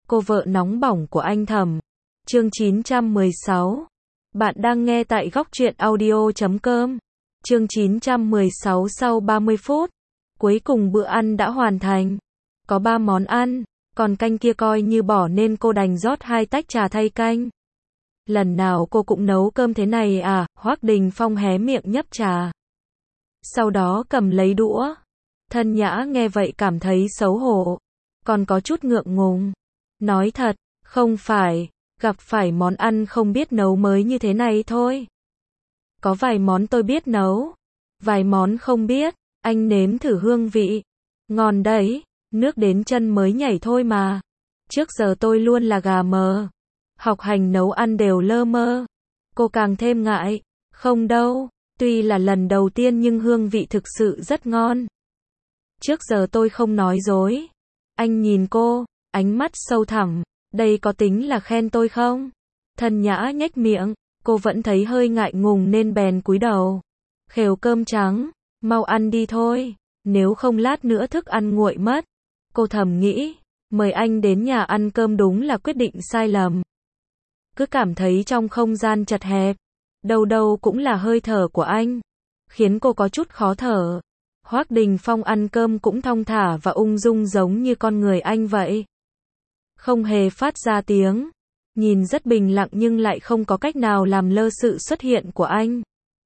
cô vợ nóng bỏng của anh Thẩm. Chương 916. Bạn đang nghe tại góc truyện audio.com. Chương 916 sau 30 phút. Cuối cùng bữa ăn đã hoàn thành. Có 3 món ăn, còn canh kia coi như bỏ nên cô đành rót 2 tách trà thay canh. Lần nào cô cũng nấu cơm thế này à? Hoắc Đình Phong hé miệng nhấp trà. Sau đó cầm lấy đũa. Thân Nhã nghe vậy cảm thấy xấu hổ, còn có chút ngượng ngùng. Nói thật, không phải, gặp phải món ăn không biết nấu mới như thế này thôi. Có vài món tôi biết nấu, vài món không biết, anh nếm thử hương vị. Ngon đấy, nước đến chân mới nhảy thôi mà. Trước giờ tôi luôn là gà mờ, học hành nấu ăn đều lơ mơ. Cô càng thêm ngại, không đâu, tuy là lần đầu tiên nhưng hương vị thực sự rất ngon. Trước giờ tôi không nói dối. Anh nhìn cô, ánh mắt sâu thẳm, đây có tính là khen tôi không? Thân Nhã nhếch miệng, cô vẫn thấy hơi ngại ngùng nên bèn cúi đầu. Khều cơm trắng, mau ăn đi thôi, nếu không lát nữa thức ăn nguội mất. Cô thầm nghĩ, mời anh đến nhà ăn cơm đúng là quyết định sai lầm. Cứ cảm thấy trong không gian chật hẹp, đâu đâu cũng là hơi thở của anh, khiến cô có chút khó thở. Hoắc Đình Phong ăn cơm cũng thong thả và ung dung giống như con người anh vậy. Không hề phát ra tiếng, nhìn rất bình lặng nhưng lại không có cách nào làm lơ sự xuất hiện của anh.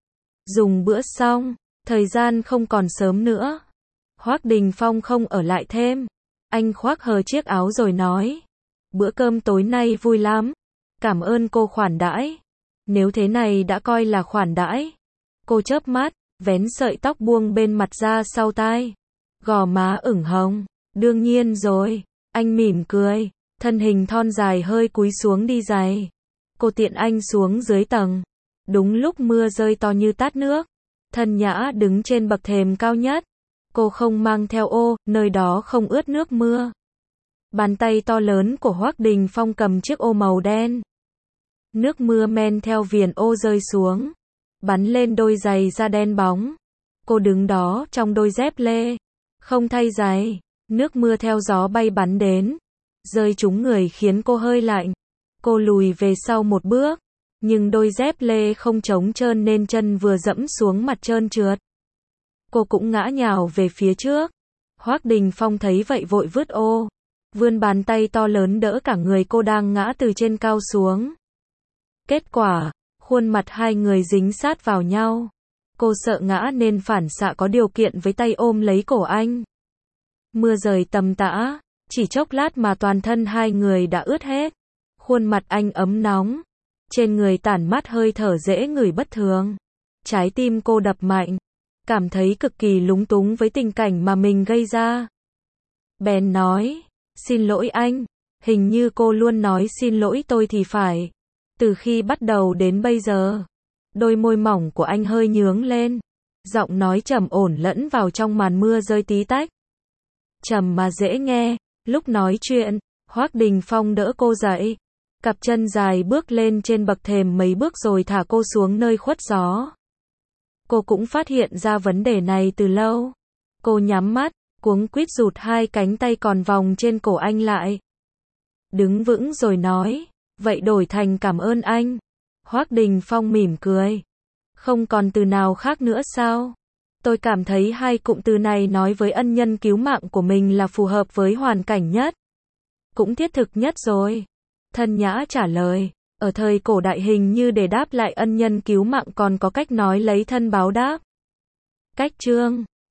Dùng bữa xong, thời gian không còn sớm nữa. Hoắc Đình Phong không ở lại thêm. Anh khoác hờ chiếc áo rồi nói, bữa cơm tối nay vui lắm, cảm ơn cô khoản đãi. Nếu thế này đã coi là khoản đãi. Cô chớp mắt, vén sợi tóc buông bên mặt ra sau tai. Gò má ửng hồng, đương nhiên rồi. Anh mỉm cười, thân hình thon dài hơi cúi xuống đi giày. Cô tiện anh xuống dưới tầng. Đúng lúc mưa rơi to như tát nước. Thân Nhã đứng trên bậc thềm cao nhất. Cô không mang theo ô, nơi đó không ướt nước mưa. Bàn tay to lớn của Hoắc Đình Phong cầm chiếc ô màu đen. Nước mưa men theo viền ô rơi xuống, bắn lên đôi giày da đen bóng. Cô đứng đó trong đôi dép lê, không thay giày. Nước mưa theo gió bay bắn đến, rơi trúng người khiến cô hơi lạnh. Cô lùi về sau một bước, nhưng đôi dép lê không trống trơn nên chân vừa dẫm xuống mặt trơn trượt. Cô cũng ngã nhào về phía trước. Hoắc Đình Phong thấy vậy vội vứt ô, vươn bàn tay to lớn đỡ cả người cô đang ngã từ trên cao xuống. Kết quả, khuôn mặt hai người dính sát vào nhau. Cô sợ ngã nên phản xạ có điều kiện với tay ôm lấy cổ anh. Mưa rơi tầm tã, chỉ chốc lát mà toàn thân hai người đã ướt hết. Khuôn mặt anh ấm nóng, trên người tản mát hơi thở dễ ngửi bất thường. Trái tim cô đập mạnh, cảm thấy cực kỳ lúng túng với tình cảnh mà mình gây ra. Bèn nói, xin lỗi anh, hình như cô luôn nói xin lỗi tôi thì phải. Từ khi bắt đầu đến bây giờ, đôi môi mỏng của anh hơi nhướng lên, giọng nói trầm ổn lẫn vào trong màn mưa rơi tí tách. Trầm mà dễ nghe. Lúc nói chuyện, Hoắc Đình Phong đỡ cô dậy, cặp chân dài bước lên trên bậc thềm mấy bước rồi thả cô xuống nơi khuất gió. Cô cũng phát hiện ra vấn đề này từ lâu. Cô nhắm mắt, cuống quýt rụt hai cánh tay còn vòng trên cổ anh lại. Đứng vững rồi nói, vậy đổi thành cảm ơn anh. Hoắc Đình Phong mỉm cười. Không còn từ nào khác nữa sao? Tôi cảm thấy hai cụm từ này nói với ân nhân cứu mạng của mình là phù hợp với hoàn cảnh nhất. Cũng thiết thực nhất rồi. Thân Nhã trả lời, ở thời cổ đại hình như để đáp lại ân nhân cứu mạng còn có cách nói lấy thân báo đáp. Cách chương